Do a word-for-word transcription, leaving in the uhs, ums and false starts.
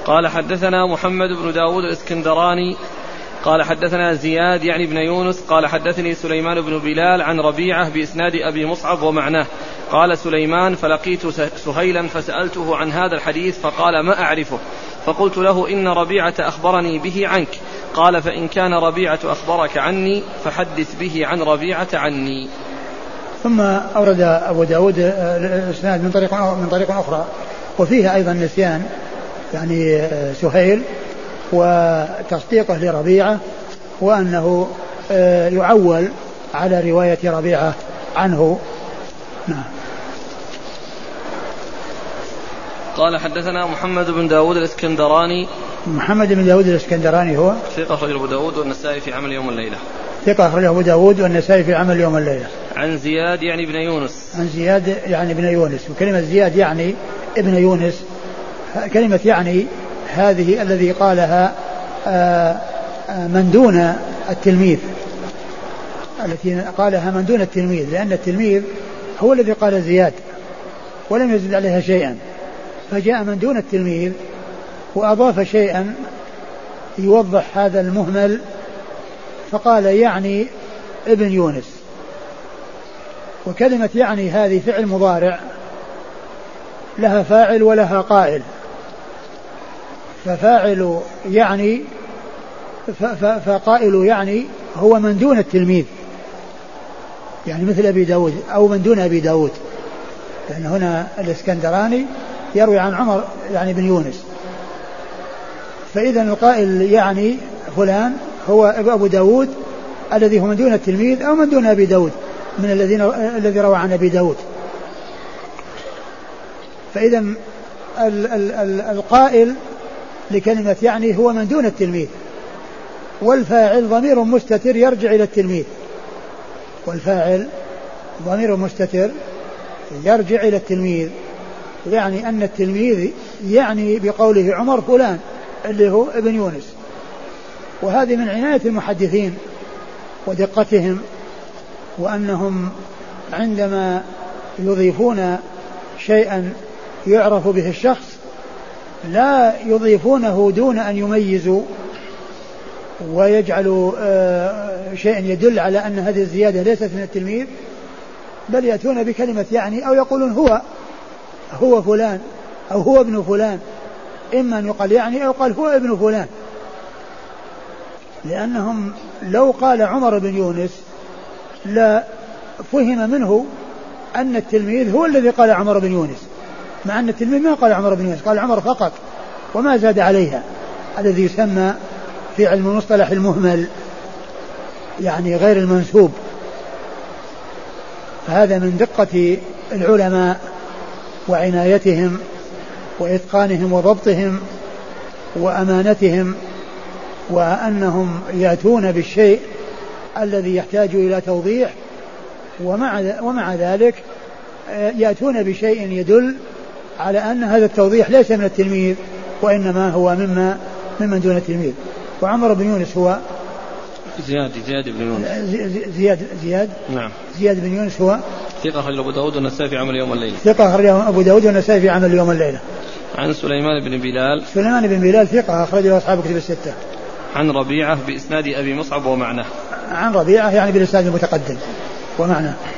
قال حدثنا محمد بن داود الإسكندراني قال حدثنا زياد يعني بن يونس قال حدثني سليمان بن بلال عن ربيعة بإسناد أبي مصعب ومعناه. قال سليمان فلقيت سهيلا فسألته عن هذا الحديث فقال ما أعرفه، فقلت له إن ربيعة أخبرني به عنك. قال فإن كان ربيعة أخبرك عني فحدث به عن ربيعة عني. ثم أورد أبو داود الإسناد من طريق من طريق أخرى وفيها أيضا نسيان يعني سهيل وتصديقه لربيعة وأنه يعول على رواية ربيعة عنه. نعم. قال حدثنا محمد بن داود الإسكندراني. محمد بن داود الإسكندراني هو ثقة أخرجه أبو داود والنسائي في عمل يوم الليلة. ثقة أخرجه أبو داود والنسائي في عمل يوم الليلة. عن زياد يعني بن يونس. عن زياد يعني بن يونس. وكلمة زياد يعني ابن يونس، كلمة يعني هذه الذي قالها من دون التلميذ، التي قالها من دون التلميذ، لأن التلميذ هو الذي قال زياد ولم يزد عليها شيئا، فجاء من دون التلميذ وأضاف شيئا يوضح هذا المهمل فقال يعني ابن يونس. وكلمة يعني هذه فعل مضارع لها فاعل ولها قائل، ففاعل يعني فقائل يعني هو من دون التلميذ، يعني مثل أبي داود أو من دون أبي داود، لأن هنا الإسكندراني يروي عن عمر يعني بن يونس، فإذا القائل يعني فلان هو أبو داود الذي هو من دون التلميذ أو من دون أبي داود من الذين الذي روى عن أبي داود. فإذا ال ال ال القائل لكلمة يعني هو من دون التلميذ، والفاعل ضمير مستتر يرجع إلى التلميذ، والفاعل ضمير مستتر يرجع إلى التلميذ، يعني أن التلميذ يعني بقوله عمر فلان اللي هو ابن يونس. وهذه من عناية المحدثين ودقتهم، وأنهم عندما يضيفون شيئا يعرف به الشخص لا يضيفونه دون أن يميزوا ويجعلوا شيئا يدل على أن هذه الزيادة ليست من التلميذ، بل يأتون بكلمة يعني أو يقولون هو هو فلان أو هو ابن فلان، إما أن يقال يعني أو قال هو ابن فلان، لأنهم لو قال عمر بن يونس لا فهم منه أن التلميذ هو الذي قال عمر بن يونس، مع أن التلميذ ما قال عمر بن يونس، قال عمر فقط وما زاد عليها، الذي يسمى في علم المصطلح المهمل، يعني غير المنسوب. فهذا من دقة العلماء وعنايتهم وإتقانهم وضبطهم وأمانتهم، وأنهم يأتون بالشيء الذي يحتاج إلى توضيح، ومع ومع ذلك يأتون بشيء يدل على أن هذا التوضيح ليس من التلميذ وإنما هو مما ممن دون التلميذ. وعمر بن يونس هو زياد زياد بن يونس زياد زياد نعم زياد بن يونس هو ثقة أخرجه أبو داود والنسائي في عمل يوم الليلة. ثقة أخرجه أبو داود والنسائي في عمل يوم الليلة. عن سليمان بن بلال. سليمان بن بلال ثقة أخرجه أصحاب كتب الستة. عن ربيعة بإسناد أبي مصعب ومعناه. عن ربيعة يعني بالإسناد المتقدم ومعناه.